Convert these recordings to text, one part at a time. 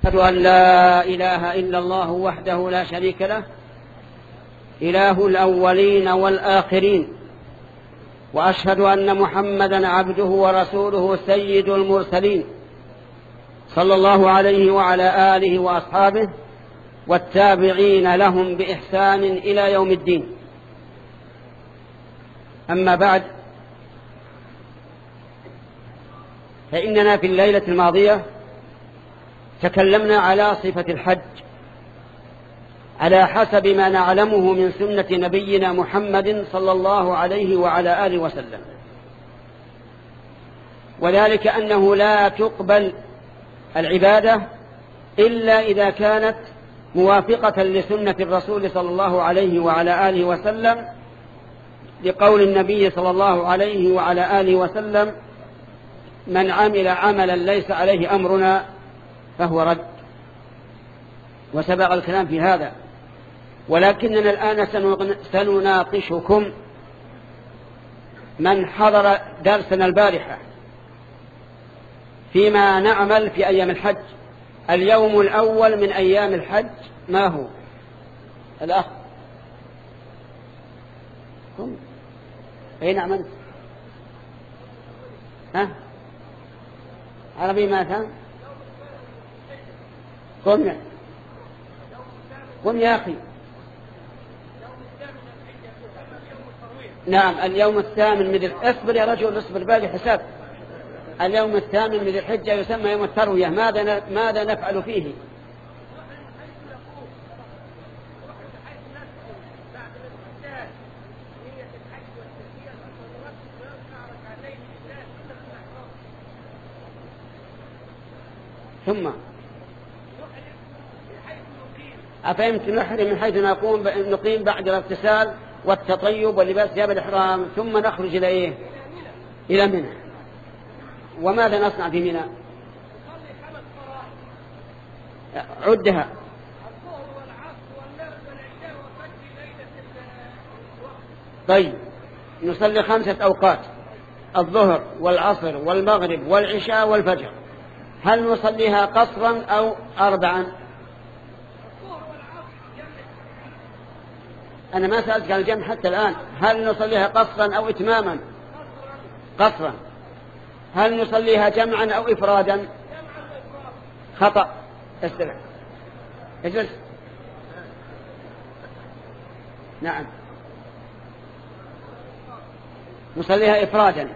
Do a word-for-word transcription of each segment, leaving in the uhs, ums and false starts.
أشهد أن لا إله إلا الله وحده لا شريك له إله الأولين والآخرين، وأشهد أن محمدا عبده ورسوله سيد المرسلين صلى الله عليه وعلى آله وأصحابه والتابعين لهم بإحسان إلى يوم الدين. أما بعد، فإننا في الليلة الماضية تكلمنا على صفة الحج على حسب ما نعلمه من سنة نبينا محمد صلى الله عليه وعلى آله وسلم، وذلك أنه لا تقبل العبادة إلا إذا كانت موافقة لسنة الرسول صلى الله عليه وعلى آله وسلم، لقول النبي صلى الله عليه وعلى آله وسلم: من عمل عملا ليس عليه أمرنا فهو رد. وسبق الكلام في هذا، ولكننا الآن سنناقشكم من حضر درسنا البارحة فيما نعمل في أيام الحج. اليوم الأول من أيام الحج ما هو؟ الأخ أين عملت؟ ها؟ عربي ماذا؟ قم يا قم يا أخي. نعم، اليوم الثامن من اصبر يا رجل، اصبر باقي حساب. اليوم الثامن من الحجة يسمى يوم التروية. ماذا ماذا نفعل فيه؟ ثم أفهمت؟ نحرم من حيث نقوم نقيم بعد الاغتسال والتطيب واللباس ثياب الإحرام، ثم نخرج إلى إيه؟ إلى منى. وماذا نصنع في منى؟ عدها. طيب، نصلي خمسة أوقات: الظهر والعصر والمغرب والعشاء والفجر. هل نصليها قصرا أو أربعا؟ أنا ما سألتك عن الجمع حتى الآن. هل نصليها قصرا أو إتماما؟ قصرا. هل نصليها جمعا أو إفرادا؟ خطأ. استمع، اجلس. نعم، نصليها إفرادا،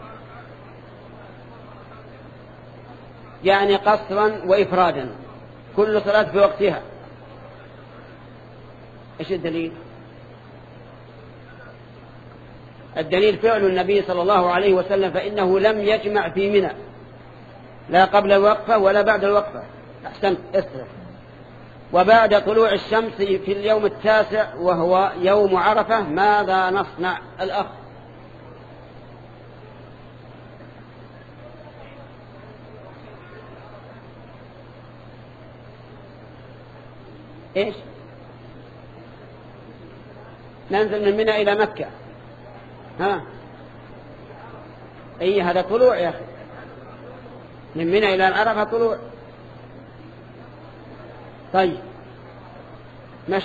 يعني قصرا وإفرادا، كل صلاة في وقتها. إيش الدليل؟ الدليل فعل النبي صلى الله عليه وسلم، فإنه لم يجمع في منى لا قبل الوقفة ولا بعد الوقفة. أحسنت، اسرع. وبعد طلوع الشمس في اليوم التاسع وهو يوم عرفة ماذا نصنع؟ الأخ إيش؟ ننزل من منى إلى مكة. ها، أي هذا طلوع يا أخي، من منى إلى عرفة طلوع. طيب، مشي.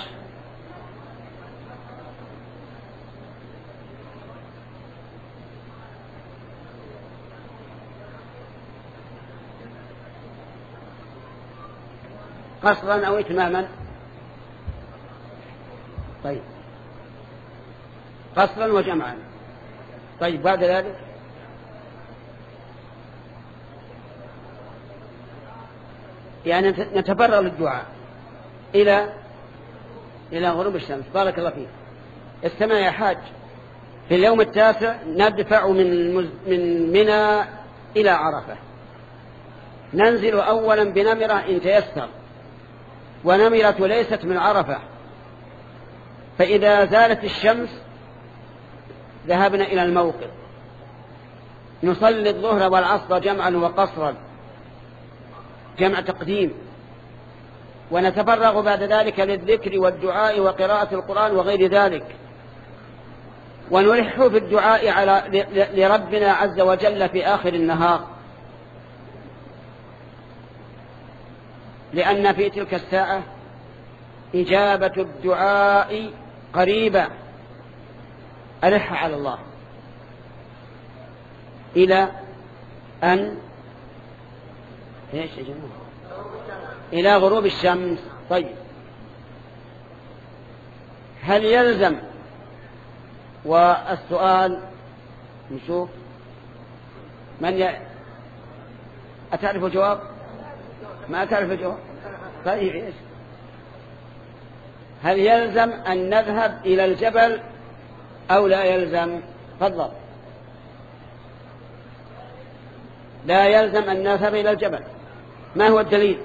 قصرا أو إتماما؟ طيب، قصرا وجمعا. طيب، بعد ذلك يعني نتفرغ للدعاء إلى إلى غروب الشمس. بارك الله فيك. استمع يا حاج، في اليوم التاسع ندفع من من منى إلى عرفة. ننزل أولا بنمرة إن تيسر، ونمرة ليست من عرفة، فإذا زالت الشمس ذهبنا إلى الموقف، نصلي الظهر والعصر جمعا وقصرا، جمع تقديم، ونتفرغ بعد ذلك للذكر والدعاء وقراءة القرآن وغير ذلك، ونلح في الدعاء على لربنا عز وجل في آخر النهار. لأن في تلك الساعة إجابة الدعاء قريبة. ألح على الله إلى أن إيش يا جماعة؟ إلى غروب الشمس. طيب، هل يلزم؟ والسؤال نشوف من ي... أتعرف الجواب؟ ما أتعرف الجواب؟ طيب إيش؟ هل يلزم أن نذهب إلى الجبل أو لا يلزم؟ تفضل. لا يلزم أن نذهب إلى الجبل. ما هو الدليل؟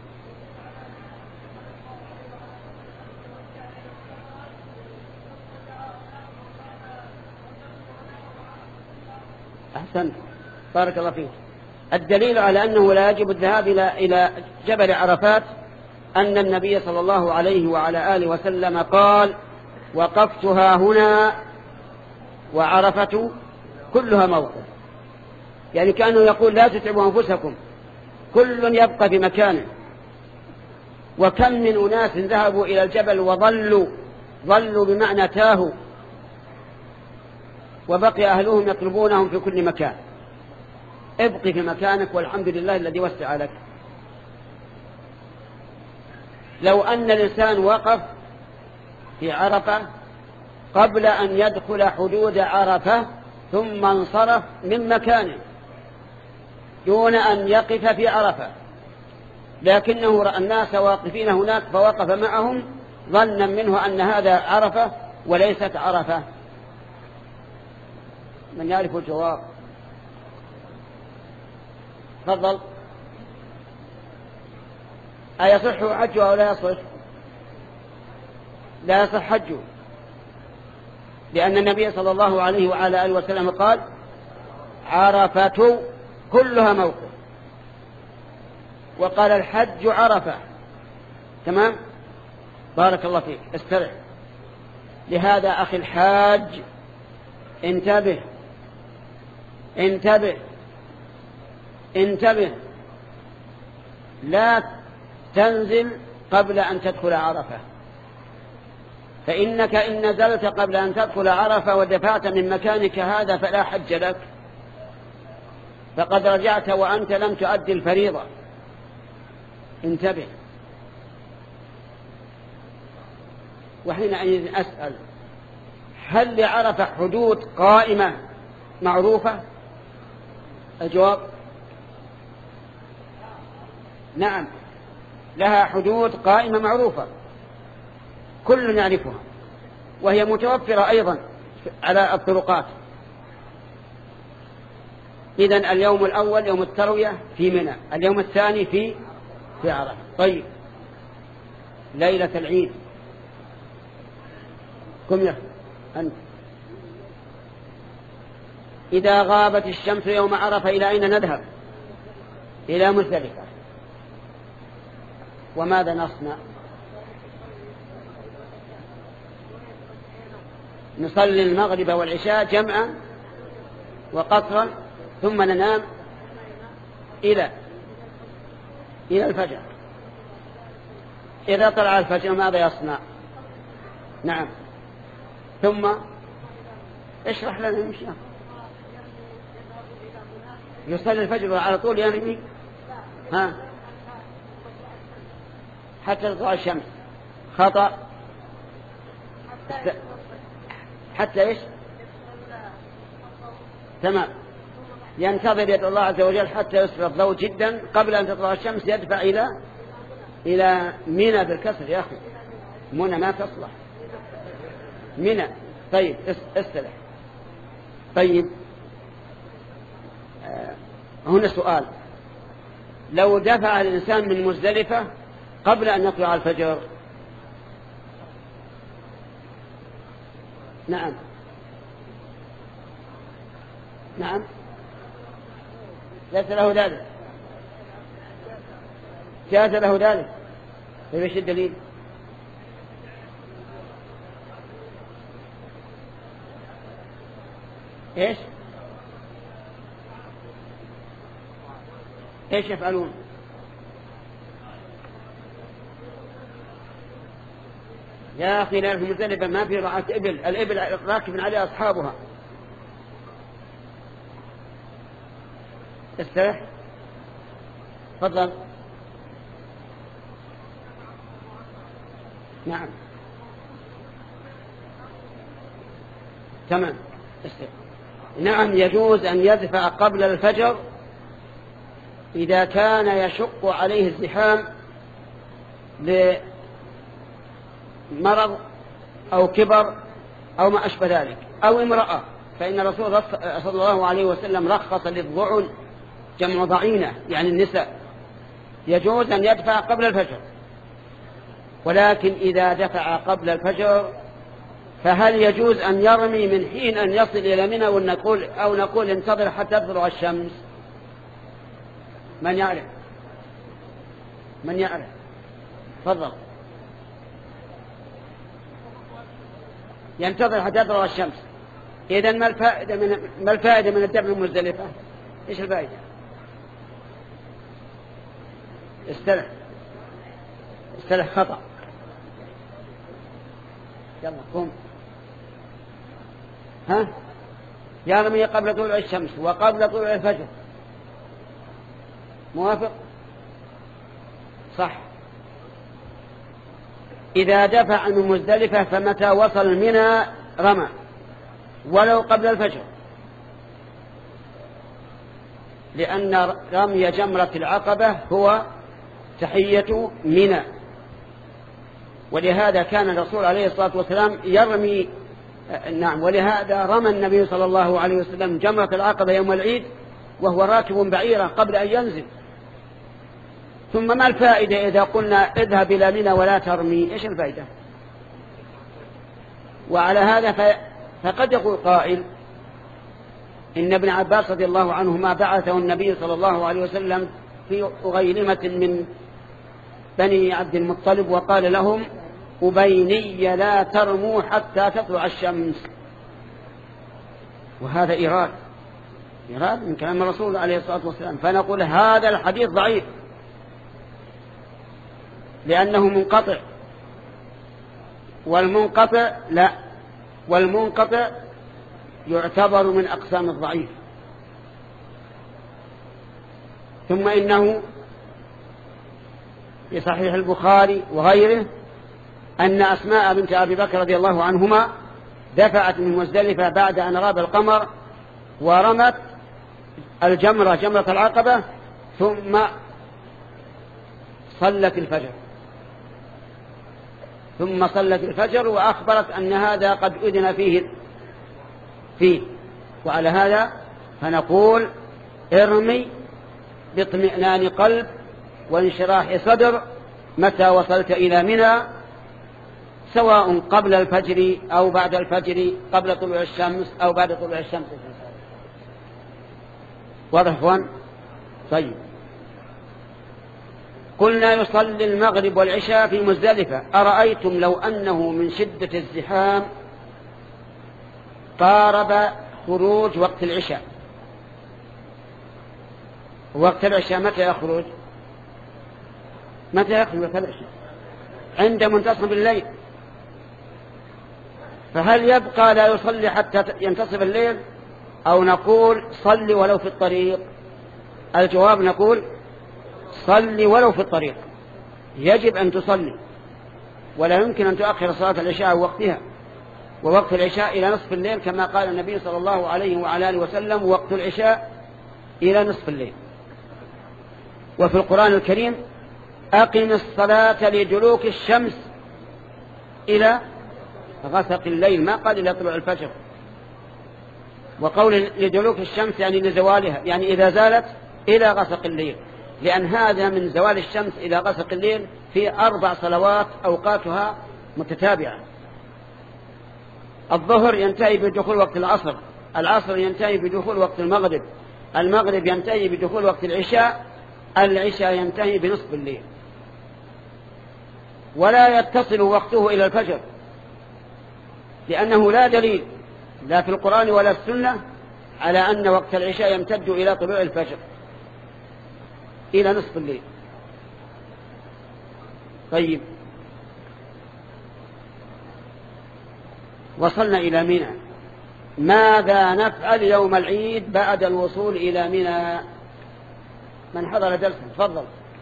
أحسنت، بارك الله فيك. الدليل على أنه لا يجب الذهاب إلى إلى جبل عرفات أن النبي صلى الله عليه وعلى آله وسلم قال: وقفتها هنا وعرفة كلها موقف. يعني كانوا يقول: لا تتعبوا أنفسكم، كل يبقى في مكانه. وكم من أناس ذهبوا إلى الجبل وظلوا ظلوا بمعنى تاهوا، وبقي أهلهم يطلبونهم في كل مكان. ابق في مكانك والحمد لله الذي وسع لك. لو أن الإنسان وقف في عرفة قبل أن يدخل حدود عرفة ثم انصرف من مكانه دون أن يقف في عرفة، لكنه رأى الناس واقفين هناك فوقف معهم ظنا منه أن هذا عرفة وليست عرفة. من يعرف الجواب؟ تفضل. أيصح حجه أو لا يصح؟ لا يصح حجه، لأن النبي صلى الله عليه وعلى آله وسلم قال: عرفة كلها موقف، وقال: الحج عرفة. تمام؟ بارك الله فيك، استرح. لهذا أخي الحاج انتبه انتبه انتبه، لا تنزل قبل أن تدخل عرفة، فإنك إن نزلت قبل أن تدخل عرفة ودفعت من مكانك هذا فلا حج لك، فقد رجعت وأنت لم تؤدي الفريضة. انتبه. وحينئذ أسأل: هل لعرفة حدود قائمة معروفة؟ الجواب: نعم، لها حدود قائمة معروفة كل يعرفها، وهي متوفرة أيضا على الطرقات. إذن اليوم الأول يوم التروية في منى، اليوم الثاني في في عرفة. طيب، ليلة العيد كم يا أنت؟ إذا غابت الشمس يوم عرفة إلى أين نذهب؟ إلى مزدلفة. وماذا نصنع؟ نصلي المغرب والعشاء جمعا وقصرا ثم ننام إلى إلى الفجر. إذا طلع الفجر ماذا يصنع؟ نعم، ثم اشرح لنا نمشي. يصلي الفجر على طول ينمي ها حتى تطلع الشمس. خطأ. حتى ايش؟ تمام، ينتظر يد الله عز وجل حتى يصفر الضوء جدا قبل أن تطلع الشمس، يدفع إلى إلى منى بالكسر يا أخي، منى ما تصلح، منى. طيب استلح. طيب آه هنا سؤال: لو دفع الإنسان من مزدلفة قبل أن يطلع الفجر؟ نعم نعم، ليس له ذلك، جاز له ذلك. فايش الدليل؟ ايش ايش يفعلون؟ يا أخي لا في مزدلفة ما في رعاة إبل، الإبل راكب عليها أصحابها. استرح. تفضل. نعم تمام. استرح. نعم يجوز أن يدفع قبل الفجر إذا كان يشق عليه الزحام لمرض أو كبر أو ما أشبه ذلك، أو امرأة، فإن الرسول صلى الله عليه وسلم رخص للضعن جمع ضعينة يعني النساء، يجوز أن يدفع قبل الفجر. ولكن إذا دفع قبل الفجر فهل يجوز أن يرمي من حين أن يصل إلى منى ونقول أو نقول انتظر حتى تطلع الشمس؟ من يعرف؟ من يعرف؟ تفضل. ينتظر حتى تطلع الشمس. إذن ما الفائدة من ما الفائدة من الدفع من مزدلفة؟ إيش الفائدة؟ استرح. استرح خطأ. يلا قوم. ها؟ يرمي قبل طلوع الشمس وقبل طلوع الفجر. موافق؟ صح. إذا دفع من مزدلفة فمتى وصل منى رمى ولو قبل الفجر، لأن رمي جمرة العقبة هو تحية منى، ولهذا كان الرسول عليه الصلاة والسلام يرمي. نعم، ولهذا رمى النبي صلى الله عليه وسلم جمرة العقبة يوم العيد وهو راكب بعيرا قبل أن ينزل. ثم ما الفائدة إذا قلنا اذهب إلى منى ولا ترمي؟ إيش الفائدة؟ وعلى هذا فقد يقول قائل إن ابن عباس رضي الله عنهما بعثه النبي صلى الله عليه وسلم في أغيلمة من بني عبد المطلب وقال لهم أبيني لا ترموا حتى تطلع الشمس، وهذا إيراد إيراد من كلام الرسول عليه الصلاة والسلام. فنقول هذا الحديث ضعيف لأنه منقطع، والمنقطع لا والمنقطع يعتبر من أقسام الضعيف. ثم إنه في صحيح البخاري وغيره أن أسماء بنت أبي بكر رضي الله عنهما دفعت من مزدلفة بعد أن غاب القمر ورمت الجمرة جمرة العقبة ثم صلت الفجر ثم صلت الفجر وأخبرت أن هذا قد أذن فيه فيه وعلى هذا فنقول ارمي باطمئنان قلب وانشراح صدر متى وصلت إلى منى، سواء قبل الفجر أو بعد الفجر، قبل طلوع الشمس أو بعد طلوع الشمس. واضح اخوان؟ طيب، قلنا يصلي المغرب والعشاء في مزدلفة. أرأيتم لو أنه من شدة الزحام قارب خروج وقت العشاء؟ وقت العشاء متى يخرج؟ متى يخرج وقت العشاء؟ عند منتصف الليل. فهل يبقى لا يصلي حتى ينتصف الليل أو نقول صلي ولو في الطريق؟ الجواب نقول صلي ولو في الطريق، يجب أن تصلي، ولا يمكن أن تؤخر صلاة العشاء وقتها، ووقت العشاء إلى نصف الليل كما قال النبي صلى الله عليه وعلى آله وسلم وقت العشاء إلى نصف الليل. وفي القرآن الكريم أقم الصلاة لدلوك الشمس إلى غسق الليل، ما قال إلى طلوع الفجر. وقول لدلوك الشمس يعني لزوالها، يعني إذا زالت إلى غسق الليل، لأن هذا من زوال الشمس إلى غسق الليل في أربع صلوات أوقاتها متتابعة. الظهر ينتهي بدخول وقت العصر، العصر ينتهي بدخول وقت المغرب، المغرب ينتهي بدخول وقت العشاء، العشاء ينتهي بنصف الليل. ولا يتصل وقته إلى الفجر، لأنه لا دليل لا في القرآن ولا السنة على أن وقت العشاء يمتد إلى طلوع الفجر إلى نصف الليل. طيب، وصلنا إلى منى، ماذا نفعل يوم العيد بعد الوصول إلى منى؟ من حضر درسا تفضل.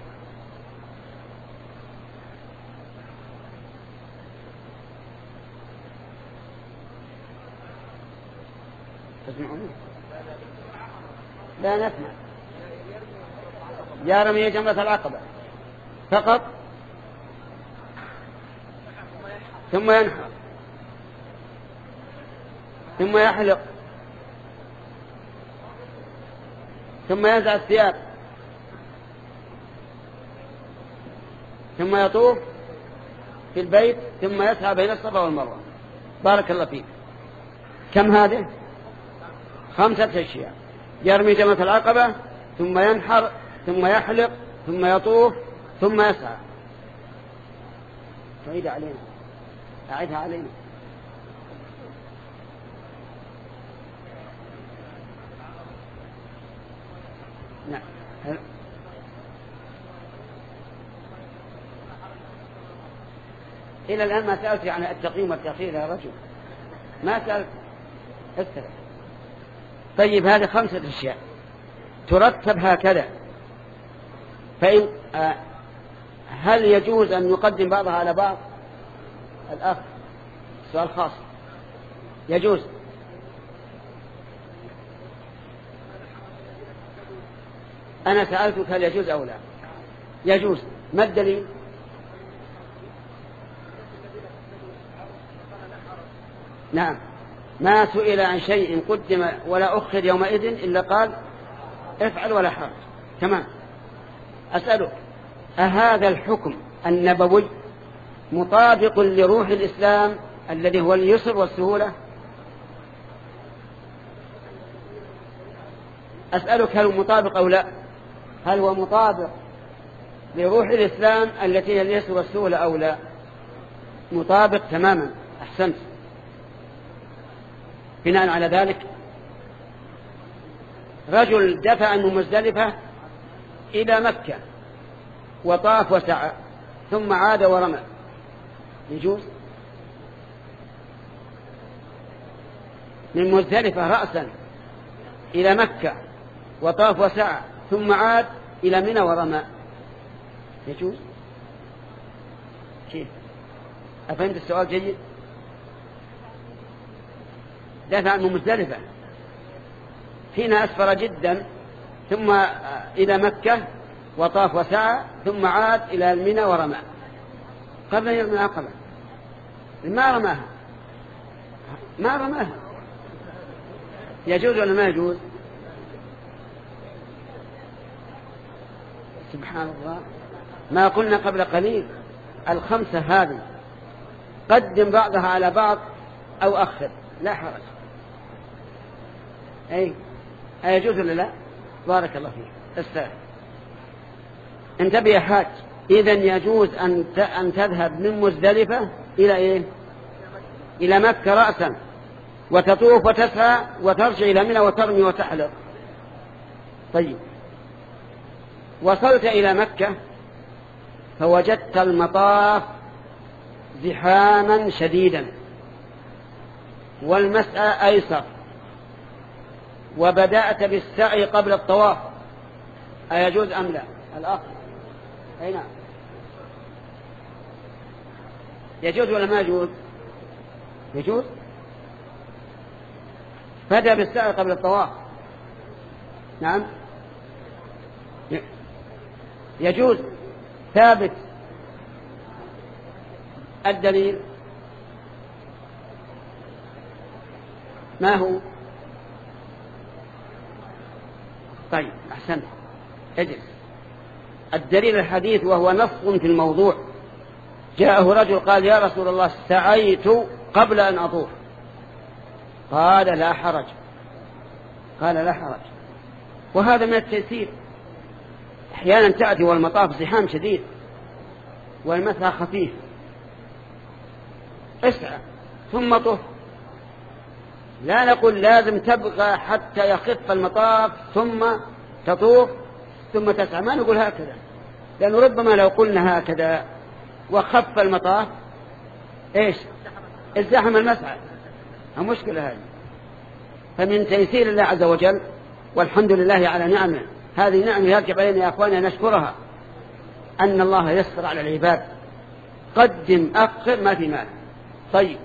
تسمعون؟ لا نسمع. يا رمي جمرة العقبة فقط، ثم ينحر، ثم يحلق، ثم ينزع الثياب، ثم يطوف في البيت، ثم يسعى بين الصفا والمروة. بارك الله فيك. كم هذه؟ خمسة أشياء: يرمي جمرة العقبة، ثم ينحر، ثم يحلق، ثم يطوف، ثم يسعى. تعيد علينا، أعيدها علينا. نعم. إلى الآن ما سألت عن التقييم والتأخير يا رجل، ما سألت. استرح. طيب، هذه خمسة أشياء ترتب هكذا، فإن آه هل يجوز أن نقدم بعضها على بعض؟ الأخ سؤال خاص. يجوز. أنا سألتك هل يجوز أو لا؟ يجوز. ما الدليل؟ نعم، ما سئل عن شيء قدم ولا أخر يومئذ إلا قال افعل ولا حرج. تمام. أسألك، أهذا الحكم النبوي مطابق لروح الإسلام الذي هو اليسر والسهولة؟ أسألك هل هو مطابق أو لا؟ هل هو مطابق لروح الإسلام التي هي اليسر والسهولة أو لا؟ مطابق تماما. أحسنت. بناء على ذلك، رجل دفع من مزدلفة إلى مكة وطاف وسعى ثم عاد ورمى، يجوز؟ من مزدلفة رأسا إلى مكة وطاف وسعى ثم عاد إلى منى ورمى، يجوز؟ كيف؟ أفهمت السؤال جيد؟ دفع من مزدلفة حين أسفر جدا ثم إلى مكة وطاف وسعى ثم عاد إلى المنى ورمى قبل أن يرمي العقبة. ما رماها، ما رماها، يجوز ولا ما يجوز؟ سبحان الله، ما قلنا قبل قليل الخمسة هذه قدم بعضها على بعض أو أخر، لا حرج. أي أيجوز ولا لا؟ بارك الله فيك. استاذ انتبه يا حاج، إذن يجوز أن أن تذهب من مزدلفة إلى إيه؟ إلى مكة رأسا، وتطوف وتسعى وترجع إلى منى وترمي وتحلق. طيب، وصلت إلى مكة فوجدت المطاف زحاما شديدا والمسعى أيسر، وبدأت بالسعي قبل الطواف، أيجوز أم لا؟ الأخ أي نعم، يجوز ولا ما يجوز؟ يجوز. بدأ بالسعي قبل الطواف، نعم يجوز، ثابت. الدليل ما هو؟ طيب أحسنت، اجلس. الدليل الحديث وهو نص في الموضوع. جاءه رجل قال يا رسول الله سعيت قبل أن أطوف، قال لا حرج، قال لا حرج. وهذا من التيسير. أحيانا تأتي والمطاف زحام شديد والمسعى خفيف، اسعى ثم طف. لا نقول لازم تبقى حتى يخف المطاف ثم تطوف ثم تسعى، ما نقول هكذا، لأنه ربما لو قلنا هكذا وخف المطاف ايش؟ ازدحم المسعى المشكلة هذه. فمن تيسير الله عز وجل، والحمد لله على نعمه، هذه نعمة يرجع علينا يا أخواننا نشكرها، أن الله يسر على العباد. قدم أخر ما في مال. طيب،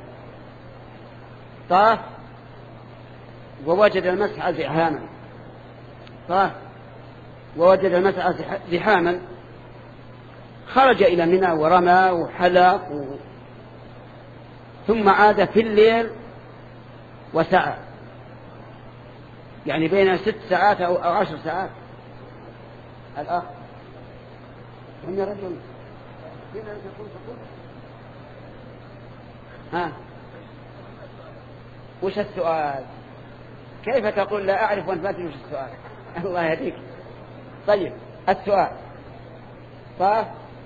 طاف ووجد المسعى زحاما، طاف ووجد المسعى زحاما، خرج إلى منى ورمى وحلق و... ثم عاد في الليل وسعى، يعني بين ست ساعات أو عشر ساعات. الأخ هم يا رجل ها، وش السؤال؟ كيف تقول لا أعرف وأنت ما تدري وش السؤال؟ الله يهديك. طيب، السؤال: طاف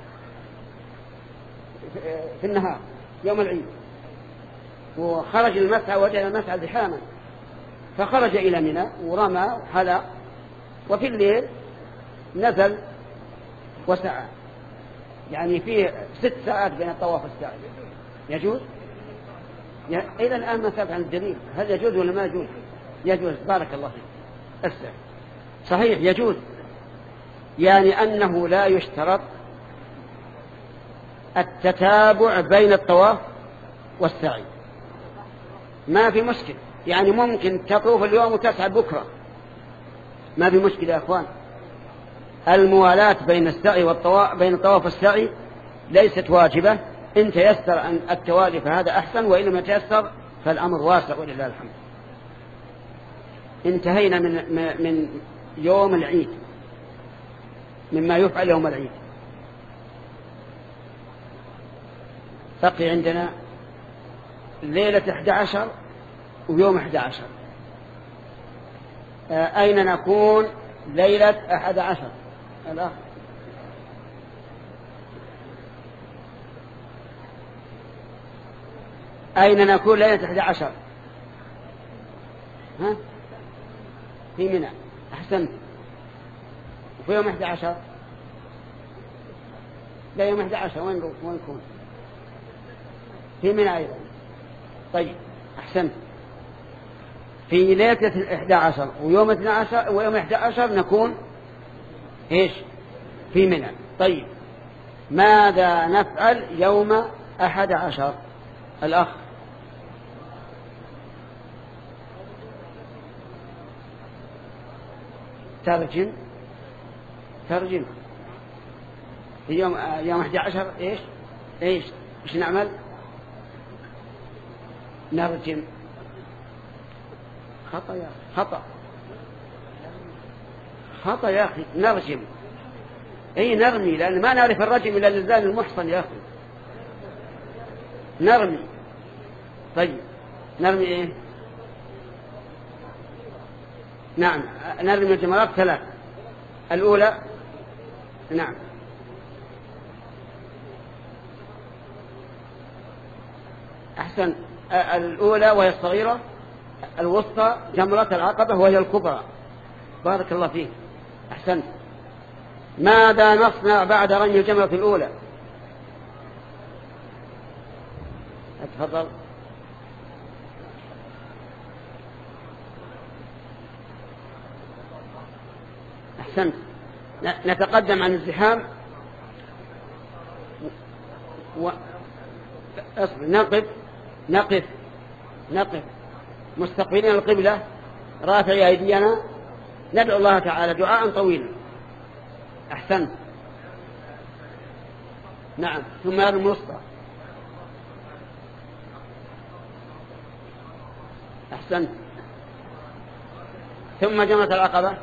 في النهار يوم العيد وخرج المسعى وجد المسعى زحاما، فخرج إلى منى ورمى وحلق، وفي الليل نزل وسعى، يعني فيه ست ساعات بين الطواف والسعي. يجوز؟ إذا الآن ما ثبت عن الدليل، هل يجوز ولا ما يجوز؟ يجوز. بارك الله فيك. أسأل. صحيح يجوز، يعني أنه لا يشترط التتابع بين الطواف والسعي، ما في مشكلة. يعني ممكن تطوف اليوم وتسعى بكرة، ما في مشكلة يا أخوان. الموالاة بين السعي والطواف، بين الطواف والسعي ليست واجبة. إن تيسر أن التوالي فهذا أحسن، وإن لم يتيسر فالأمر واسع ولله الحمد. انتهينا من من يوم العيد، مما يفعل يوم العيد. بقي عندنا ليلة أحد عشر ويوم أحد عشر. أين نكون ليلة أحد عشر؟ الأخ أين نكون ليلة أحد عشر؟ ها؟ في منى. أحسنت. وفي يوم أحد عشر؟ لا، يوم أحد عشر وين نكون؟ في منى أيضا. طيب، أحسنت. في ليلة الإحدى عشر ويوم اثنى عشر ويوم إحدى عشر نكون إيش؟ في منى. طيب، ماذا نفعل يوم أحد عشر؟ الأخ ترجم ترجم في يوم يوم أحد عشر إيش إيش إيش نعمل؟ نرجم. خطأ يا أخي، خطأ خطأ يا أخي. نرجم، أي نرمي، لأن ما نعرف الرجم إلا للزان المحصن يا أخي. نرمي. طيب، نرمي إيه؟ نعم، نرمي الجمرات ثلاث. الأولى نعم أحسن. الأولى وهي الصغيرة، الوسطى جمرة العقبة وهي الكبرى. بارك الله فيك. أحسنت. ماذا نصنع بعد رمي الجمرة الأولى؟ اتفضل. أحسنت. نتقدم عن الزحام و... أصبر. نقف نقف نقف مستقبلين القبلة، رافعي أيدينا، ندعو الله تعالى دعاء طويلا. أحسنت. نعم. ثم يرمي الوسطى. أحسنت. ثم جمرة العقبة.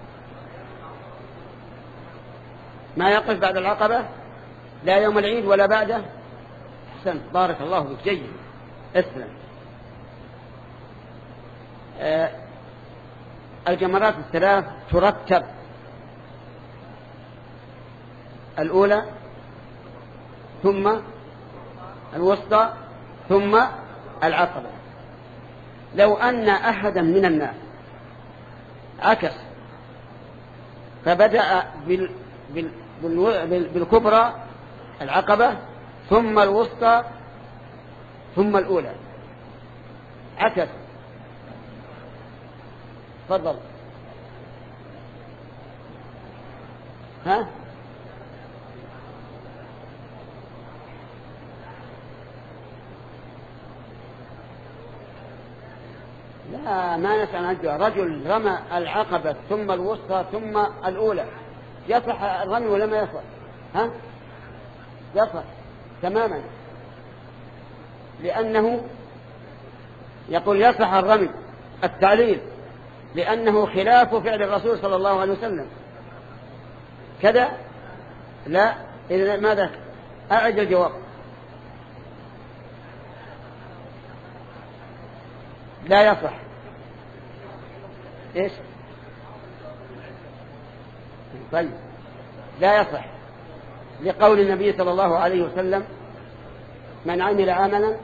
ما يقف بعد العقبة، لا يوم العيد ولا بعده. أحسنت. بارك الله فيك. جيد. اسلم. آه الجمرات الثلاث ترتب: الأولى ثم الوسطى ثم العقبة. لو أن أحدا من الناس عكس فبدأ بال بال بال بالكبرى العقبة ثم الوسطى ثم الأولى، عكس. تفضل. ها؟ لا، ما نسأل عن رجل رمى العقبة ثم الوسطى ثم الأولى، يصح الرمي ولا ما يصح؟ ها؟ يصح تماما، لأنه يقول يصح الرمي. التعليل لأنه خلاف فعل الرسول صلى الله عليه وسلم كذا. لا، إذا ماذا؟ أعد الجواب. لا يصح. إيش؟ طيب، لا يصح لقول النبي صلى الله عليه وسلم: من عمل عملا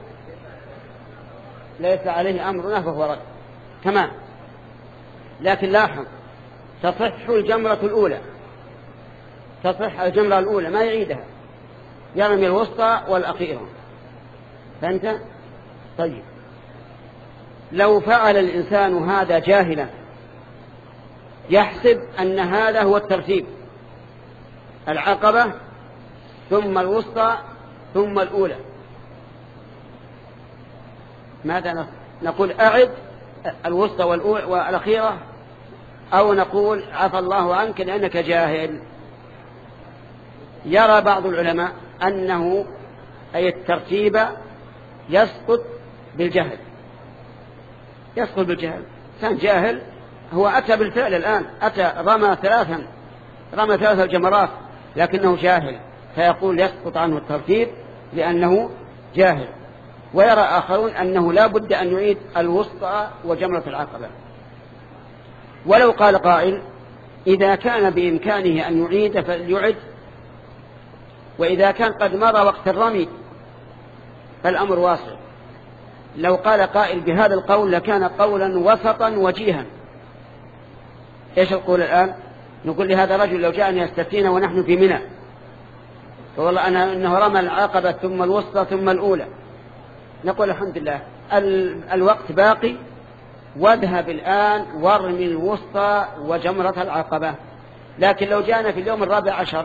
ليس عليه أمرنا فهو رد. تمام. لكن لاحظ، تصح الجمرة الأولى، تصح الجمرة الأولى ما يعيدها، يرمي الوسطى والأخيرة. فأنت طيب، لو فعل الإنسان هذا جاهلا يحسب أن هذا هو الترتيب: العقبة ثم الوسطى ثم الأولى. ماذا نقول؟ أعد الوسطى والأخيرة، أو نقول عفى الله عنك لأنك جاهل؟ يرى بعض العلماء أنه أي الترتيب يسقط بالجهل، يسقط بالجهل. كان جاهل، هو أتى بالفعل الآن، أتى رمى ثلاثا، رمى ثلاث الجمرات، لكنه جاهل، فيقول يسقط عنه الترتيب لأنه جاهل. ويرى آخرون أنه لا بد أن يعيد الوسطى وجمرة العقبة. ولو قال قائل: إذا كان بإمكانه أن يعيد فليعد، وإذا كان قد مضى وقت الرمي فالأمر واسع. لو قال قائل بهذا القول لكان قولا وسطا وجيها. إيش القول الآن؟ نقول لهذا الرجل لو جاءني يستفتينا ونحن في منى، فوالله أنا إنه رمى العقبة ثم الوسطى ثم الأولى، نقول الحمد لله الوقت باقي، واذهب الآن وارمي الوسطى وجمرة العقبة. لكن لو جاءنا في اليوم الرابع عشر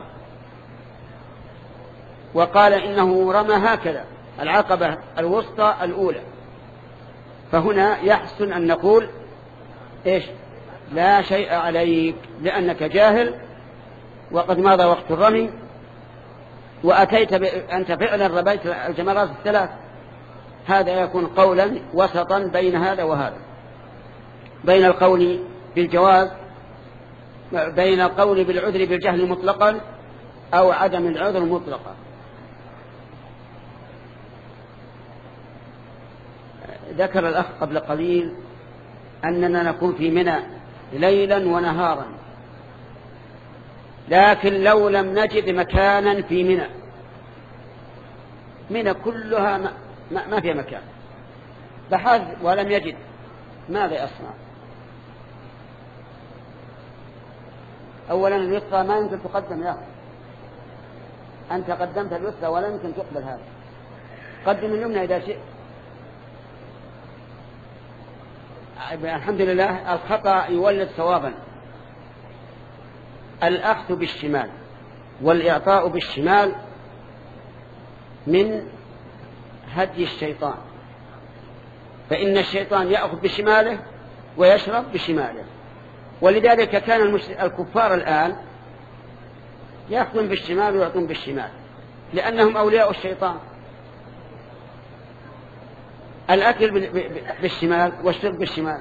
وقال إنه رمى هكذا العقبة الوسطى الأولى، فهنا يحسن أن نقول: إيش؟ لا شيء عليك، لأنك جاهل وقد مضى وقت الرمي، وأتيت ب... أنت فعلا رميت الجمرات الثلاث. هذا يكون قولا وسطا بين هذا وهذا، بين القول بالجواز، بين القول بالعذر بالجهل مطلقا أو عدم العذر مطلقا. ذكر الأخ قبل قليل أننا نكون في منى ليلا ونهارا، لكن لو لم نجد مكانا في منى، منى كلها ما, ما, ما فيها مكان، بحث ولم يجد، ماذا يصنع؟ أولا الوسطى ما يمكن تقدم يا أخي، أنت قدمت الوسطى ولا يمكن تقبل هذا، قدم اليمنى إذا شئت. الحمد لله الخطأ يولد صوابا. الأخذ بالشمال والإعطاء بالشمال من هدي الشيطان، فإن الشيطان يأخذ بشماله ويشرب بشماله، ولذلك كان الكفار الآن يأخذون بالشمال ويعطون بالشمال لأنهم أولياء الشيطان. الأكل بالشمال والشرب بالشمال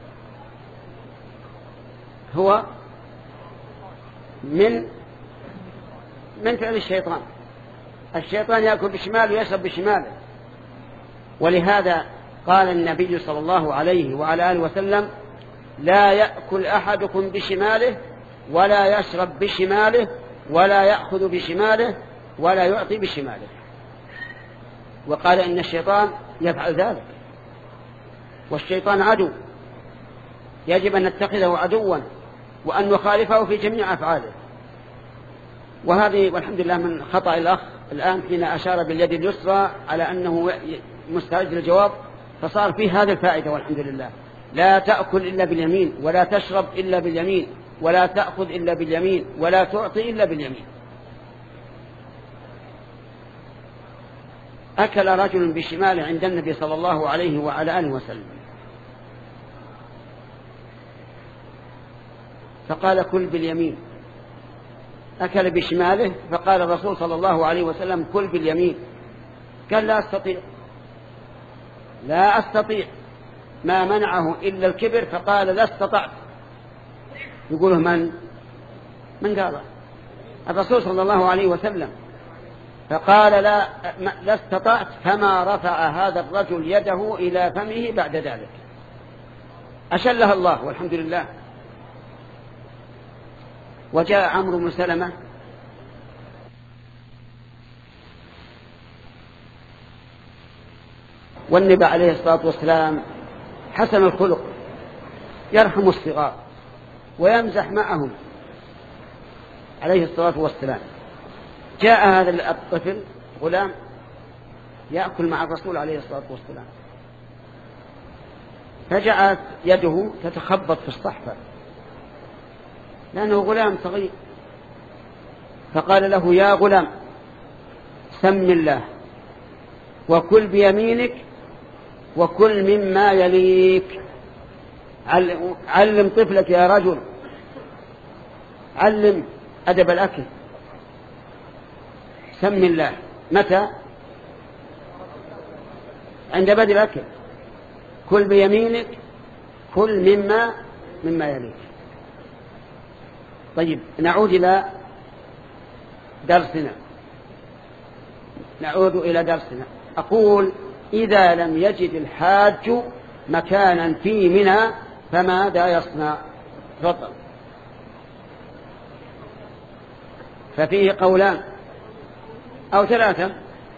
هو من من فعل الشيطان. الشيطان يأكل بالشمال ويشرب بشماله، ولهذا قال النبي صلى الله عليه وعلى آله وسلم: لا يأكل أحدكم بشماله ولا يشرب بشماله ولا يأخذ بشماله ولا يعطي بشماله. وقال إن الشيطان يفعل ذلك، والشيطان عدو يجب أن نتخذه عدوا وأن نخالفه في جميع أفعاله. وهذه والحمد لله من خطأ الأخ الآن حين أشار باليد اليسرى على أنه مستعد للجواب، فصار فيه هذه الفائدة والحمد لله. لا تأكل إلا باليمين، ولا تشرب إلا باليمين، ولا تأخذ إلا باليمين، ولا تعطي إلا باليمين. أكل رجل بشماله عند النبي صلى الله عليه وعلى آله وسلم، فقال كل باليمين. أكل بشماله فقال الرسول صلى الله عليه وسلم كل باليمين. قال لا أستطيع، لا أستطيع، ما منعه إلا الكبر، فقال لا استطعت. يقوله من؟ من قال؟ الرسول صلى الله عليه وسلم. فقال لا, لا استطعت، فما رفع هذا الرجل يده إلى فمه بعد ذلك. أشلها الله والحمد لله. وجاء عمرو بن سلمة والنبي عليه الصلاة والسلام حسن الخلق، يرحم الصغار ويمزح معهم عليه الصلاة والسلام. جاء هذا الطفل غلام يأكل مع الرسول عليه الصلاة والسلام، فجعلت يده تتخبط في الصحفة لأنه غلام صغير، فقال له يا غلام سم الله وكل بيمينك وكل مما يليك. علم طفلك يا رجل، علم أدب الأكل. سم الله متى؟ عند بدء الأكل. كل بيمينك، كل مما مما يليك. طيب نعود إلى درسنا نعود إلى درسنا أقول إذا لم يجد الحاج مكانا في منى فماذا يصنع؟ تفضل. ففيه قولان أو ثلاثة.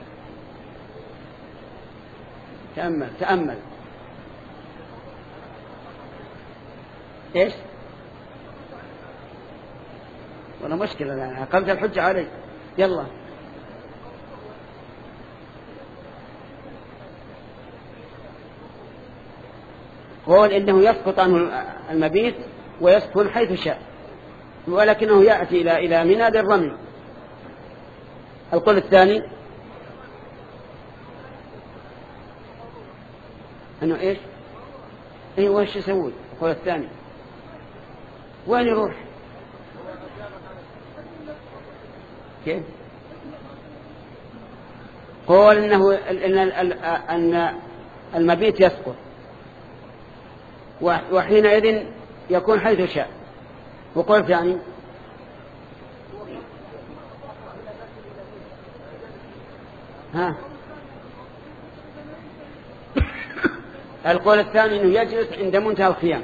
تأمل تأمل إيش؟ ولا مشكلة، أنا أقمت الحجة علي. يلا قول إنه يسقط عنه المبيت ويسكن حيث شاء، ولكنه يأتي إلى إلى منى للرمي. القول الثاني أنه إيش؟ إيه وش يسوي؟ القول الثاني وين يروح؟ كيف؟ قول إنه أن المبيت يسقط وحينئذ يكون حيث شاء. وقول ثاني ها القول الثاني أنه يجلس عند منتهى الخيام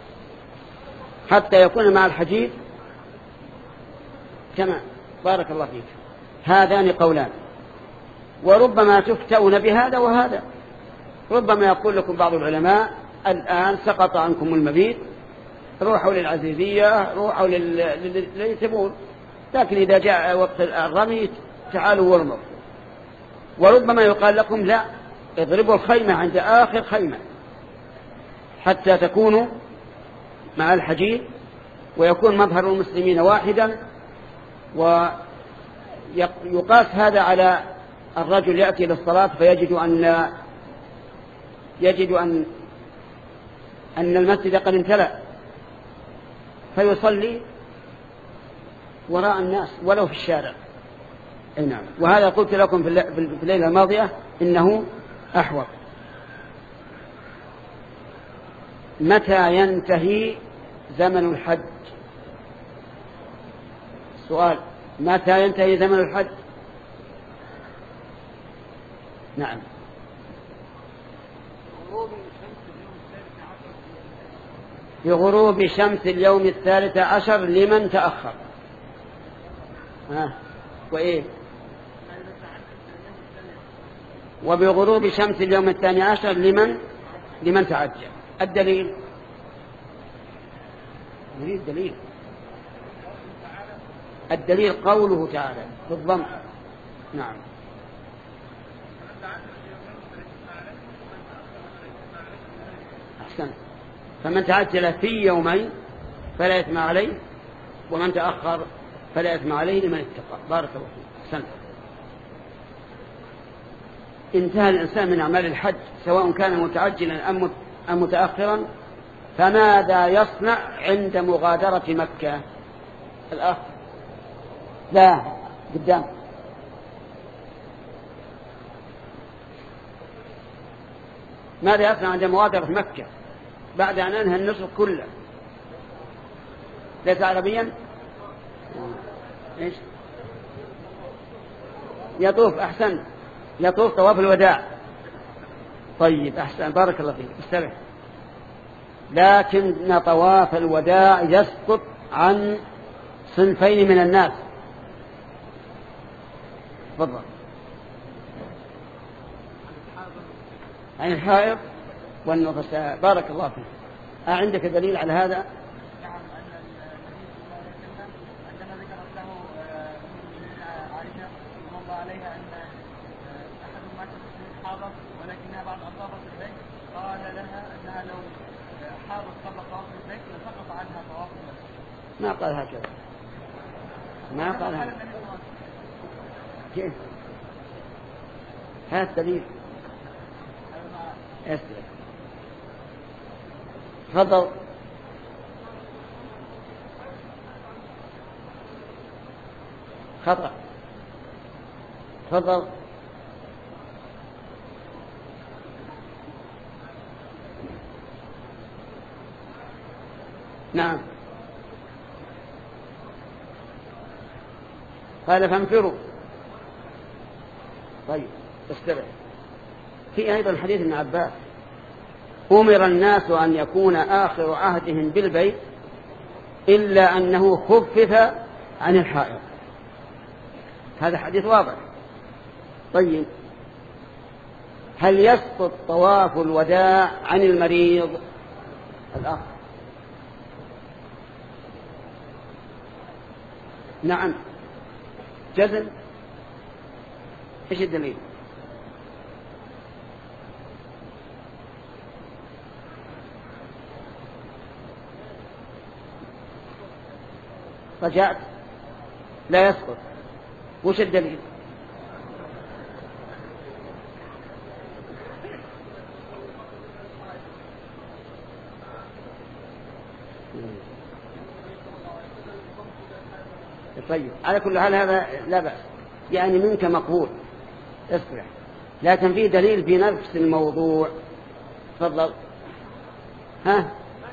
حتى يكون مع الحجيج. تمام، بارك الله فيك. هذان قولان، وربما تفتون بهذا وهذا. ربما يقول لكم بعض العلماء الآن سقط عنكم المبيت، روحوا للعزيزية، روحوا للي تبون، لكن إذا جاء وقت الرمي تعالوا وارموا. وربما يقال لكم لا، اضربوا الخيمة عند آخر خيمة حتى تكونوا مع الحجيج ويكون مظهر المسلمين واحدا. ويقاس هذا على الرجل يأتي للصلاة فيجد أن يجد أن أن المسجد قد امتلأ فيصلي وراء الناس ولو في الشارع. أي نعم. وهذا قلت لكم في الليلة الماضية إنه أحوط. متى ينتهي زمن الحج؟ سؤال، متى ينتهي زمن الحج؟ نعم، بغروب شمس اليوم الثالث عشر لمن تأخر. ها وإيه؟ وبغروب شمس اليوم الثاني عشر لمن لمن تعجل. الدليل نريد دليل. الدليل قوله تعالى بالضم. نعم أحسن. فمن تعجل في يومين فلا إثم عليه، ومن تأخر فلا إثم عليه لمن اتقى. بارك الله فيك. أحسن. انتهى الإنسان من أعمال الحج سواء كان متعجلا أم متأخرا، فماذا يصنع عند مغادرة مكة؟ الأخ لا قدام. ماذا يصنع عند مغادرة مكة بعد أن أنهى النسك كله؟ ليس عربيا؟ إيش؟ يطوف. أحسن، يطوف طواف الوداع. طيب أحسن، بارك الله فيك. استمع. لكن طواف الوداع يسقط عن صنفين من الناس. تفضل. عن الحائض والنفساء. بارك الله فيك. أعندك دليل على هذا؟ ولكنها بعد أن طافت البيت قال لها أنها لو حاضت قبل طواف البيت لسقط عنها طواف البيت. ما قال هكذا، ما قال هكذا. كيف؟ هذا الدليل. اسمع. تفضل. خطأ. تفضل. نعم. قال فانفروا. طيب استمع. في أيضا حديث ابن عباس: أمر الناس أن يكون آخر عهدهم بالبيت إلا أنه خفف عن الحائض. هذا حديث واضح. طيب هل يسقط طواف الوداع عن المريض؟ الأخ نعم. جزم. ايش الدليل؟ رجعت لا يسقط. وش الدليل؟ طيب على كل حال هذا لا بأس، يعني منك مقبول. اصبح. لكن في دليل في نفس الموضوع. تفضل. ها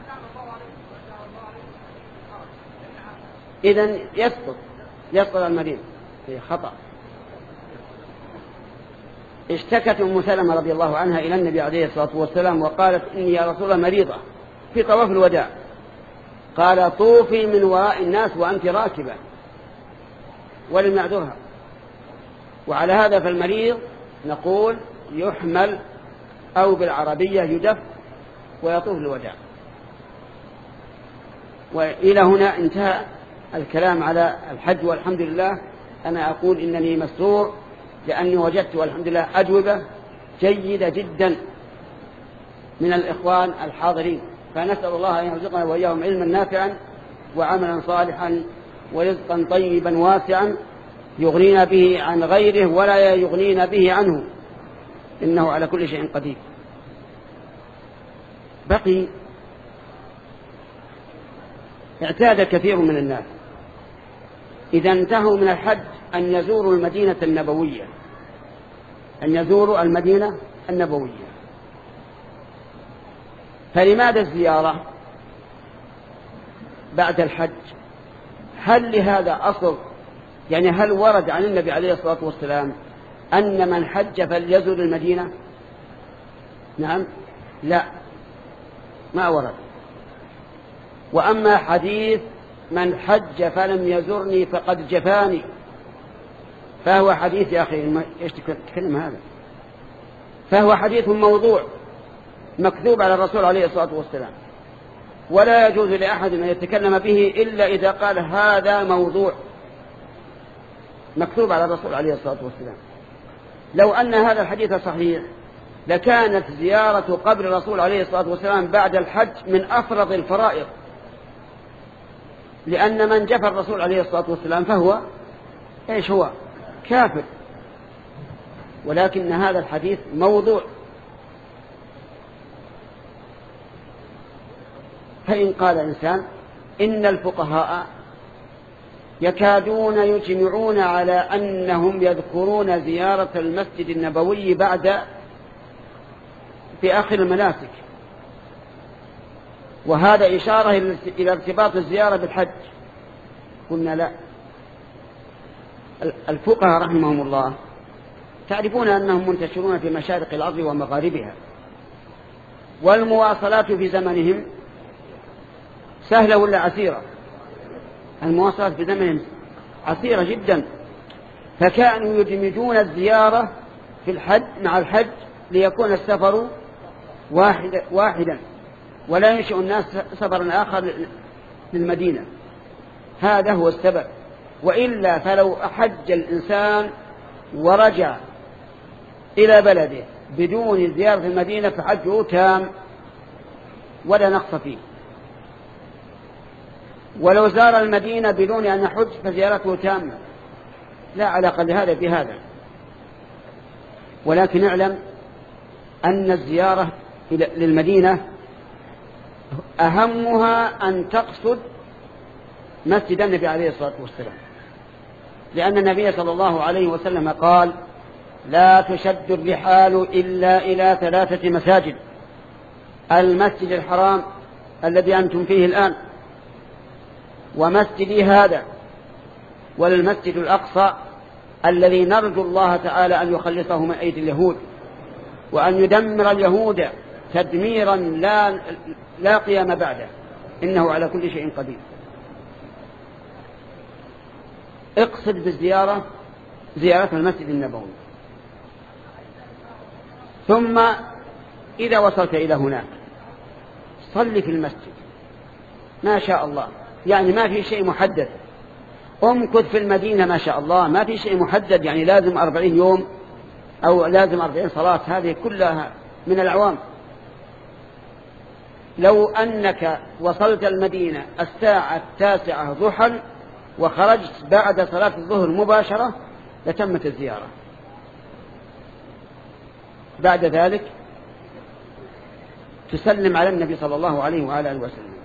إذن يسقط يسقط المريض في خطأ. اشتكت أم سلمة رضي الله عنها إلى النبي عليه الصلاة والسلام وقالت: إني يا رسول الله مريضة في طواف الوداع. قال: طوفي من وراء الناس وأنت راكبة، ولم يعذرها. وعلى هذا فالمريض نقول يحمل أو بالعربية يدف ويطوف الوداع. وإلى هنا انتهى الكلام على الحج، والحمد لله. أنا أقول إنني مسرور لأني وجدت والحمد لله أجوبة جيدة جدا من الإخوان الحاضرين، فنسأل الله أن يرزقنا وإياهم علما نافعا وعملا صالحا ورزقا طيبا واسعا يغنينا به عن غيره ولا يغنينا به عنه، إنه على كل شيء قدير. بقي اعتاد كثير من الناس إذا انتهوا من الحج أن يزوروا المدينة النبوية أن يزوروا المدينة النبوية. فلماذا الزيارة بعد الحج؟ هل لهذا أصل؟ يعني هل ورد عن النبي عليه الصلاة والسلام أن من حج فليزور المدينة؟ نعم. لا، ما ورد. وأما حديث من حج فلم يزرني فقد جفاني فهو حديث، يا أخي إيش تتكلم هذا؟ فهو حديث موضوع مكذوب على الرسول عليه الصلاة والسلام، ولا يجوز لأحد أن يتكلم به إلا إذا قال هذا موضوع مكتوب على الرسول عليه الصلاة والسلام. لو أن هذا الحديث صحيح لكانت زيارة قبر الرسول عليه الصلاة والسلام بعد الحج من أفرض الفرائض، لأن من جفى الرسول عليه الصلاة والسلام فهو إيش هو؟ كافر. ولكن هذا الحديث موضوع. فإن قال إنسان إن الفقهاء يكادون يجمعون على أنهم يذكرون زيارة المسجد النبوي بعد في آخر المناسك، وهذا إشارة إلى ارتباط الزيارة بالحج، قلنا لا. الفقهاء رحمهم الله تعرفون أنهم منتشرون في مشارق الأرض ومغاربها، والمواصلات في زمنهم سهلة ولا عسيرة؟ المواصلات في زمنهم عسيرة جدا، فكانوا يدمجون الزيارة في الحج مع الحج ليكون السفر واحد واحدا، ولا ينشئ الناس سفرا آخر للمدينة. هذا هو السبب. وإلا فلو أحج الإنسان ورجع إلى بلده بدون زيارة المدينة فحجه تام ولا نقص فيه، ولو زار المدينة بدون أن يحج فزيارته تامة، لا علاقة لهذا بهذا. ولكن اعلم أن الزيارة للمدينة أهمها أن تقصد مسجد النبي عليه الصلاة والسلام، لأن النبي صلى الله عليه وسلم قال لا تشد الرحال إلا إلى ثلاثة مساجد: المسجد الحرام الذي أنتم فيه الآن، ومسجدي هذا، والمسجد الأقصى الذي نرجو الله تعالى أن يخلصه من أيدي اليهود، وأن يدمر اليهود تدميرا لا, لا قيام بعده، إنه على كل شيء قدير. اقصد بالزيارة زيارة المسجد النبوي، ثم إذا وصلت إلى هناك صل في المسجد ما شاء الله، يعني ما في شيء محدد. امكث في المدينة ما شاء الله، ما في شيء محدد، يعني لازم أربعين يوم أو لازم أربعين صلاة، هذه كلها من العوام. لو أنك وصلت المدينة الساعة التاسعة ضحى وخرجت بعد صلاة الظهر مباشرة لتمت الزيارة. بعد ذلك تسلم على النبي صلى الله عليه وعلى آله وسلم،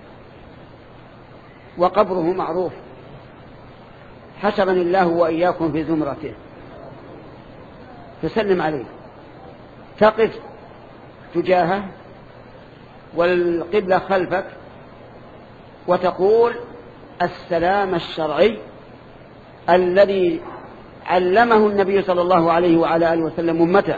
وقبره معروف، حشرني الله وإياكم في زمرته، تسلم عليه، تقف تجاهه والقبلة خلفك، وتقول السلام الشرعي الذي علمه النبي صلى الله عليه وعلى آله وسلم أمته،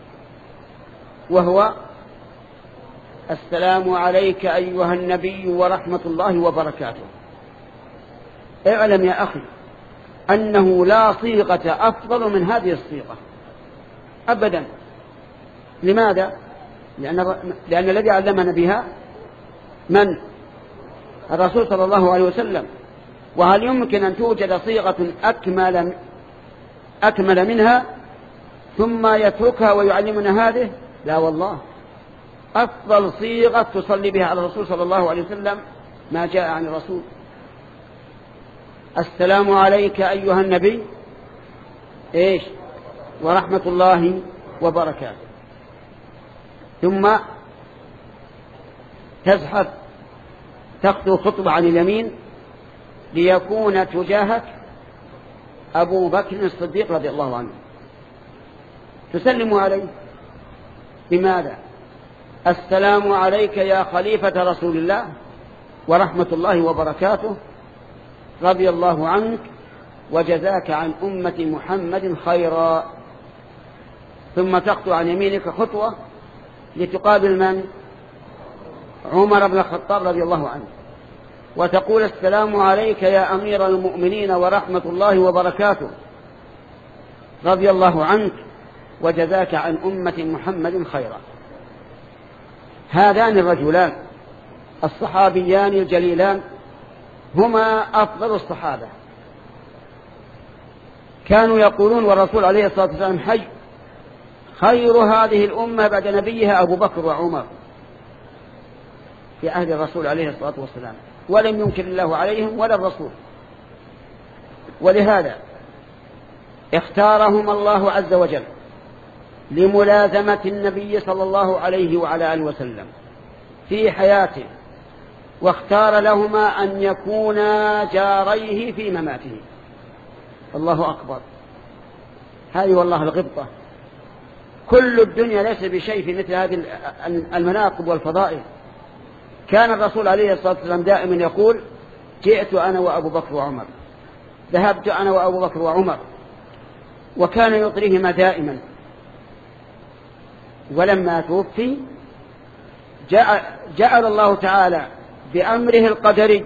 وهو السلام عليك أيها النبي ورحمة الله وبركاته. اعلم يا أخي أنه لا صيغة أفضل من هذه الصيغة أبدا. لماذا؟ لأن, لأن الذي علمنا بها من؟ الرسول صلى الله عليه وسلم. وهل يمكن أن توجد صيغة أكمل, أكمل منها ثم يتركها ويعلمنا هذه؟ لا والله، أفضل صيغة تصلي بها على الرسول صلى الله عليه وسلم ما جاء عن الرسول. السلام عليك أيها النبي إيش ورحمة الله وبركاته، ثم تزحف تخطو خطوة عن اليمين ليكون تجاهك أبو بكر الصديق رضي الله عنه، تسلم عليه. بماذا؟ السلام عليك يا خليفة رسول الله ورحمة الله وبركاته، رضي الله عنك وجزاك عن أمة محمد خيرا. ثم تخطو عن يمينك خطوة لتقابل من؟ عمر بن الخطاب رضي الله عنه، وتقول السلام عليك يا أمير المؤمنين ورحمة الله وبركاته، رضي الله عنك وجزاك عن أمة محمد خيرا. هذان الرجلان الصحابيان الجليلان هما أفضل الصحابة، كانوا يقولون والرسول عليه الصلاة والسلام حي: خير هذه الأمة بعد نبيها أبو بكر وعمر في عهد الرسول عليه الصلاة والسلام، ولم ينكر الله عليهم ولا الرسول. ولهذا اختارهم الله عز وجل لملازمة النبي صلى الله عليه وعلى آله وسلم في حياته، واختار لهما أن يكونا جاريه في مماته. الله أكبر، هذه والله الغبطة. كل الدنيا ليس بشيء في مثل هذه المناقب والفضائل. كان الرسول عليه الصلاة والسلام دائما يقول: جئت أنا وأبو بكر وعمر، ذهبت أنا وأبو بكر وعمر، وكان يطريهما دائما. ولما توفي جعل الله تعالى بأمره القدري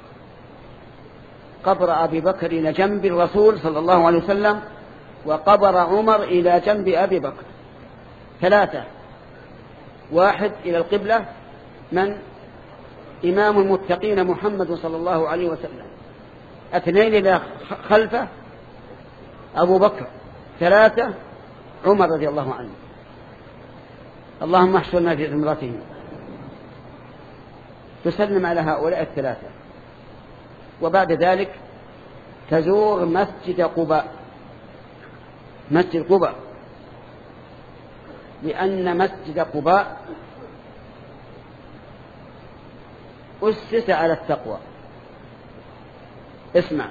قبر أبي بكر إلى جنب الرسول صلى الله عليه وسلم، وقبر عمر إلى جنب أبي بكر. ثلاثة: واحد إلى القبلة، من؟ إمام المتقين محمد صلى الله عليه وسلم. اثنين إلى خلفه، أبو بكر. ثلاثة: عمر رضي الله عنه. اللهم احشرنا في زمرته. تسلم على هؤلاء الثلاثة، وبعد ذلك تزور مسجد قباء. مسجد قباء لأن مسجد قباء أسس على التقوى. اسمع،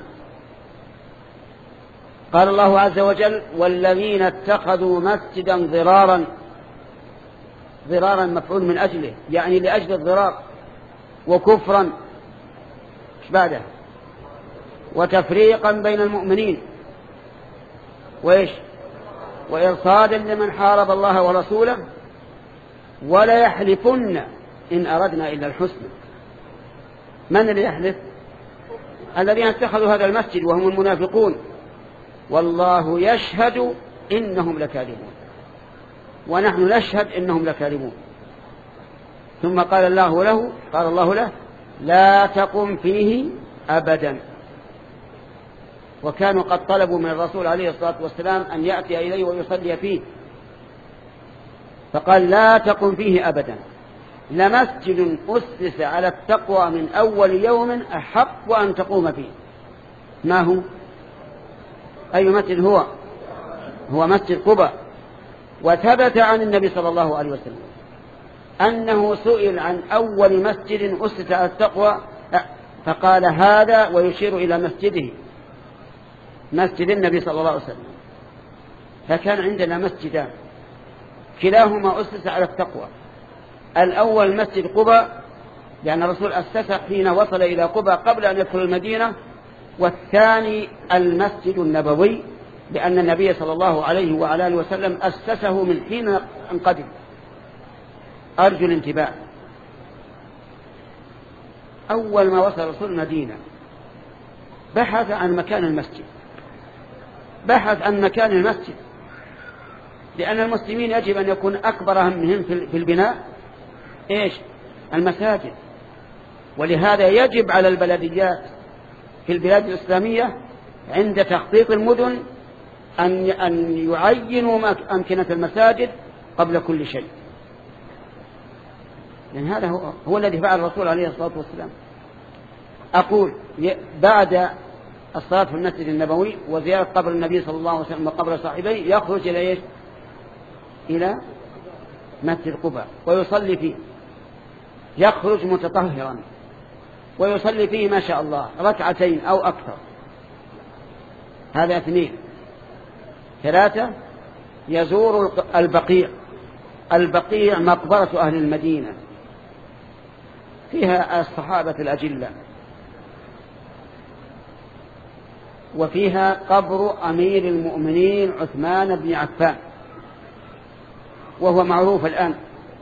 قال الله عز وجل: والذين اتخذوا مسجدا ضرارا. ضرارا مفعول من أجله، يعني لأجل الضرار، وكفرا ايش بعده، وتفريقا بين المؤمنين، وإيش، وإرصادا لمن حارب الله ورسوله، ولا يحلفن إن أردنا إلا الحسنى. من اللي يحلف؟ الذين اتخذوا هذا المسجد وهم المنافقون، والله يشهد إنهم لكاذبون، ونحن نشهد إنهم لكاذبون. ثم قال الله له قال الله له: لا تقم فيه أبدا. وكانوا قد طلبوا من الرسول عليه الصلاة والسلام أن يأتي إليه ويصلي فيه، فقال: لا تقم فيه أبدا، لمسجد أسس على التقوى من أول يوم أحق أن تقوم فيه. ما هو؟ أي مسجد هو؟ هو مسجد قباء. وثبت عن النبي صلى الله عليه وسلم أنه سئل عن أول مسجد أسس على التقوى فقال: هذا، ويشير إلى مسجده، مسجد النبي صلى الله عليه وسلم. فكان عندنا مسجدان كلاهما أسس على التقوى. الأول مسجد قباء لأن الرسول أسسه حين وصل إلى قباء قبل أن يدخل المدينة، والثاني المسجد النبوي لأن النبي صلى الله عليه وعلى آله وسلم أسسه من حين أن قدم. أرجو الانتباه. أول ما وصل الرسول المدينة بحث عن مكان المسجد، بحث عن مكان المسجد، لأن المسلمين يجب أن يكون أكبر همهم في البناء إيش؟ المساجد. ولهذا يجب على البلديات في البلاد الإسلامية عند تخطيط المدن أن أن يعينوا أمكنة المساجد قبل كل شيء، لأن هذا هو, هو الذي فعل الرسول عليه الصلاة والسلام. أقول بعد الصلاة في المسجد النبوي وزيارة قبر النبي صلى الله عليه وسلم وقبر صاحبيه يخرج إلى إيش؟ إلى مسجد قباء ويصلي فيه. يخرج متطهرا ويصلي فيه ما شاء الله ركعتين أو أكثر. هذا اثنين. ثلاثة: يزور البقيع. البقيع مقبرة أهل المدينة، فيها الصحابة الأجلة، وفيها قبر أمير المؤمنين عثمان بن عفان، وهو معروف الآن،